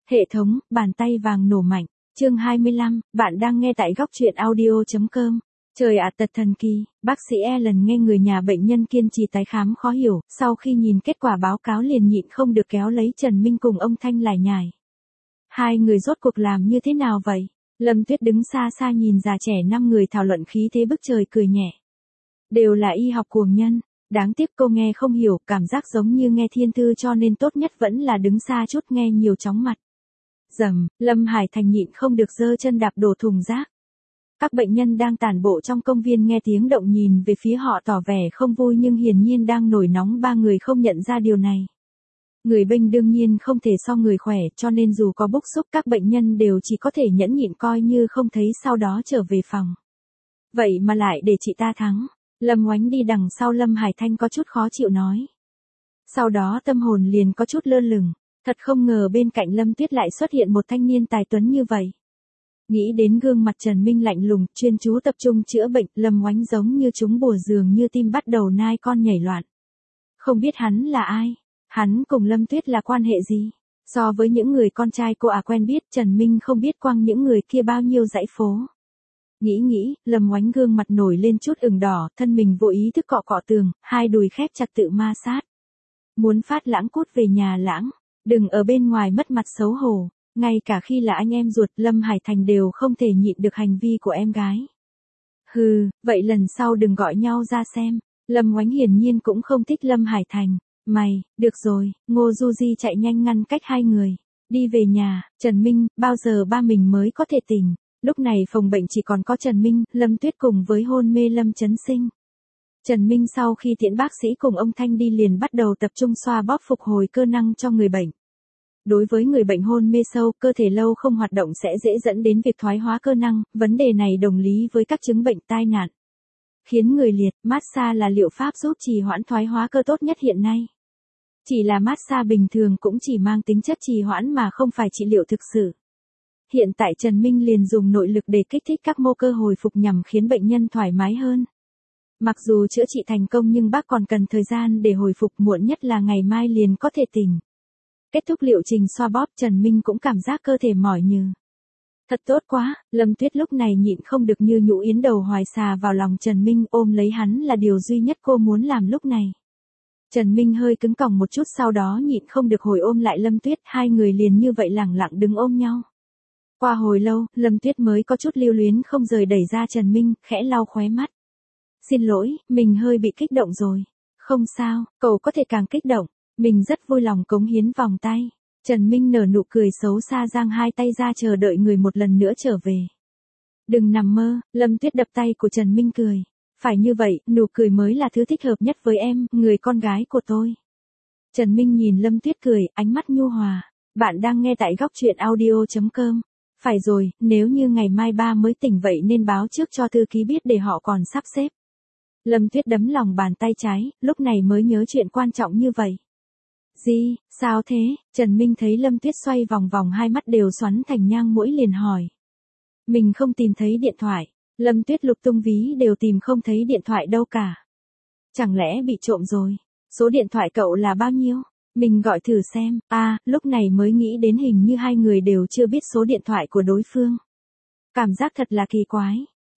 Hệ thống, bàn tay vàng nổ mạnh. Chương 25, bạn đang nghe tại góc truyện audio.com. Trời ạ, tật thần kỳ, bác sĩ Allen nghe người nhà bệnh nhân kiên trì tái khám khó hiểu, sau khi nhìn kết quả báo cáo liền nhịn không được kéo lấy Trần Minh cùng ông Thanh lải nhải. Hai người rốt cuộc làm như thế nào vậy? Lâm Tuyết đứng xa xa nhìn già trẻ 5 người thảo luận khí thế bức trời cười nhẹ. Đều là y học cuồng nhân, đáng tiếc cô nghe không hiểu, cảm giác giống như nghe thiên thư cho nên tốt nhất vẫn là đứng xa chút nghe nhiều chóng mặt. Dầm, Lâm Hải Thành nhịn không được giơ chân đạp đổ thùng rác. Các bệnh nhân đang tản bộ trong công viên nghe tiếng động nhìn về phía họ tỏ vẻ không vui nhưng hiển nhiên đang nổi nóng, ba người không nhận ra điều này. Người bệnh đương nhiên không thể so người khỏe cho nên dù có bức xúc các bệnh nhân đều chỉ có thể nhẫn nhịn coi như không thấy sau đó trở về phòng. Vậy mà lại để chị ta thắng. Lâm Oánh đi đằng sau Lâm Hải Thanh có chút khó chịu nói. Sau đó tâm hồn liền có chút lơ lửng. Thật không ngờ bên cạnh Lâm Tuyết lại xuất hiện một thanh niên tài tuấn như vậy. Nghĩ đến gương mặt Trần Minh lạnh lùng, chuyên chú tập trung chữa bệnh, Lâm Oánh giống như trúng bùa dường như tim bắt đầu nai con nhảy loạn. Không biết hắn là ai? Hắn cùng Lâm Tuyết là quan hệ gì? So với những người con trai cô quen biết, Trần Minh không biết quăng những người kia bao nhiêu dãy phố. Nghĩ, Lâm Oánh gương mặt nổi lên chút ửng đỏ, thân mình vô ý thức cọ cọ tường, hai đùi khép chặt tự ma sát. Muốn phát lãng cút về nhà lãng. Đừng ở bên ngoài mất mặt xấu hổ, ngay cả khi là anh em ruột Lâm Hải Thành đều không thể nhịn được hành vi của em gái. Hừ, vậy lần sau đừng gọi nhau ra xem. Lâm Oánh hiển nhiên cũng không thích Lâm Hải Thành. Mày, được rồi, Ngô Du Di chạy nhanh ngăn cách hai người. Đi về nhà, Trần Minh, bao giờ ba mình mới có thể tỉnh. Lúc này phòng bệnh chỉ còn có Trần Minh, Lâm Tuyết cùng với hôn mê Lâm Chấn Sinh. Trần Minh sau khi tiễn bác sĩ cùng ông Thanh đi liền bắt đầu tập trung xoa bóp phục hồi cơ năng cho người bệnh. Đối với người bệnh hôn mê sâu, cơ thể lâu không hoạt động sẽ dễ dẫn đến việc thoái hóa cơ năng, vấn đề này đồng lý với các chứng bệnh tai nạn. Khiến người liệt, massage là liệu pháp giúp trì hoãn thoái hóa cơ tốt nhất hiện nay. Chỉ là massage bình thường cũng chỉ mang tính chất trì hoãn mà không phải trị liệu thực sự. Hiện tại Trần Minh liền dùng nội lực để kích thích các mô cơ hồi phục nhằm khiến bệnh nhân thoải mái hơn. Mặc dù chữa trị thành công nhưng bác còn cần thời gian để hồi phục, muộn nhất là ngày mai liền có thể tỉnh. Kết thúc liệu trình xoa bóp, Trần Minh cũng cảm giác cơ thể mỏi nhừ. Thật tốt quá, Lâm Tuyết lúc này nhịn không được như nhũ yến đầu hoài xà vào lòng Trần Minh, ôm lấy hắn là điều duy nhất cô muốn làm lúc này. Trần Minh hơi cứng còng một chút sau đó nhịn không được hồi ôm lại Lâm Tuyết, hai người liền như vậy lẳng lặng đứng ôm nhau. Qua hồi lâu, Lâm Tuyết mới có chút lưu luyến không rời đẩy ra Trần Minh, khẽ lau khóe mắt. Xin lỗi, mình hơi bị kích động rồi. Không sao, cậu có thể càng kích động. Mình rất vui lòng cống hiến vòng tay. Trần Minh nở nụ cười xấu xa giang hai tay ra chờ đợi người một lần nữa trở về. Đừng nằm mơ, Lâm Tuyết đập tay của Trần Minh cười. Phải như vậy, nụ cười mới là thứ thích hợp nhất với em, người con gái của tôi. Trần Minh nhìn Lâm Tuyết cười, ánh mắt nhu hòa. Bạn đang nghe tại góc truyện audio.com. Phải rồi, nếu như ngày mai ba mới tỉnh vậy nên báo trước cho thư ký biết để họ còn sắp xếp. Lâm Tuyết đấm lòng bàn tay trái, lúc này mới nhớ chuyện quan trọng như vậy. Gì, sao thế? Trần Minh thấy Lâm Tuyết xoay vòng vòng hai mắt đều xoắn thành nhang mũi liền hỏi. Mình không tìm thấy điện thoại. Lâm Tuyết lục tung ví đều tìm không thấy điện thoại đâu cả. Chẳng lẽ bị trộm rồi? Số điện thoại cậu là bao nhiêu? Mình gọi thử xem. Lúc này mới nghĩ đến hình như hai người đều chưa biết số điện thoại của đối phương. Cảm giác thật là kỳ quái.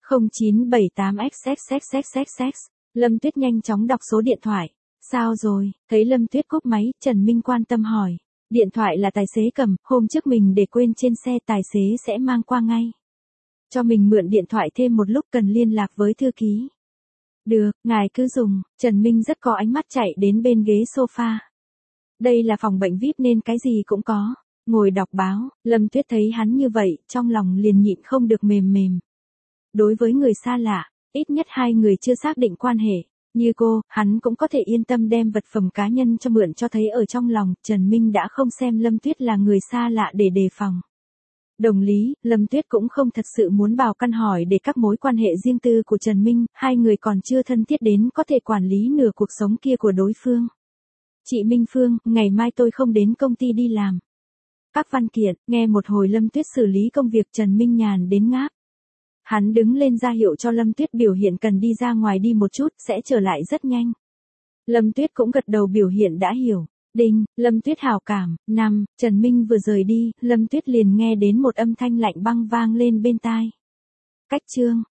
0978XXXXXX. Lâm Tuyết nhanh chóng đọc số điện thoại. Sao rồi? Thấy Lâm Tuyết cúp máy, Trần Minh quan tâm hỏi. Điện thoại là tài xế cầm, hôm trước mình để quên trên xe, tài xế sẽ mang qua ngay. Cho mình mượn điện thoại thêm một lúc, cần liên lạc với thư ký. Được, ngài cứ dùng. Trần Minh rất có ánh mắt chạy đến bên ghế sofa. Đây là phòng bệnh VIP nên cái gì cũng có. Ngồi đọc báo, Lâm Tuyết thấy hắn như vậy, trong lòng liền nhịn không được mềm mềm. Đối với người xa lạ, ít nhất hai người chưa xác định quan hệ. Như cô, hắn cũng có thể yên tâm đem vật phẩm cá nhân cho mượn, cho thấy ở trong lòng, Trần Minh đã không xem Lâm Tuyết là người xa lạ để đề phòng. Đồng lý, Lâm Tuyết cũng không thật sự muốn vào căn hỏi để các mối quan hệ riêng tư của Trần Minh, hai người còn chưa thân thiết đến có thể quản lý nửa cuộc sống kia của đối phương. Chị Minh Phương, ngày mai tôi không đến công ty đi làm. Các văn kiện, nghe một hồi Lâm Tuyết xử lý công việc, Trần Minh nhàn đến ngáp. Hắn đứng lên ra hiệu cho Lâm Tuyết biểu hiện cần đi ra ngoài đi một chút, sẽ trở lại rất nhanh. Lâm Tuyết cũng gật đầu biểu hiện đã hiểu. Đinh, Lâm Tuyết hảo cảm. 5. Trần Minh vừa rời đi, Lâm Tuyết liền nghe đến một âm thanh lạnh băng vang lên bên tai. Cách chương